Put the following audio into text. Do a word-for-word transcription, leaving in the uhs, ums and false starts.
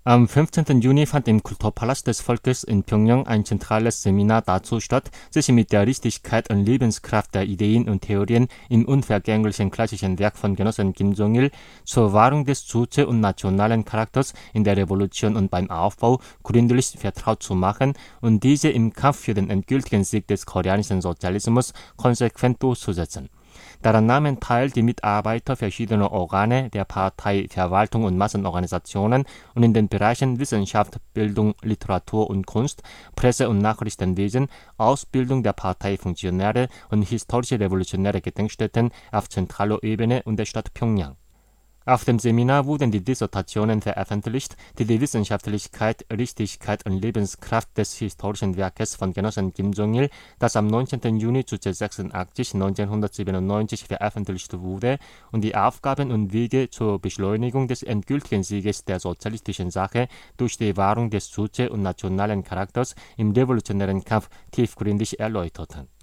Am fünfzehnten Juni fand im Kulturpalast des Volkes in Pjöngjang ein zentrales Seminar dazu statt, sich mit der Richtigkeit und Lebenskraft der Ideen und Theorien im unvergänglichen klassischen Werk von Genossen Kim Jong-il zur Wahrung des Juche und nationalen Charakters in der Revolution und beim Aufbau gründlich vertraut zu machen und diese im Kampf für den endgültigen Sieg des koreanischen Sozialismus konsequent durchzusetzen. Daran nahmen teil die Mitarbeiter verschiedener Organe der Partei, Verwaltung und Massenorganisationen und in den Bereichen Wissenschaft, Bildung, Literatur und Kunst, Presse- und Nachrichtenwesen, Ausbildung der Parteifunktionäre und historische revolutionäre Gedenkstätten auf zentraler Ebene und der Stadt Pjöngjang. Auf dem Seminar wurden die Dissertationen veröffentlicht, die die Wissenschaftlichkeit, Richtigkeit und Lebenskraft des historischen Werkes von Genossen Kim Jong-il, das am neunzehnten Juni sechsundachtzig neunzehnhundertsiebenundneunzig veröffentlicht wurde, und die Aufgaben und Wege zur Beschleunigung des endgültigen Sieges der sozialistischen Sache durch die Wahrung des Juche und nationalen Charakters im revolutionären Kampf tiefgründig erläuterten.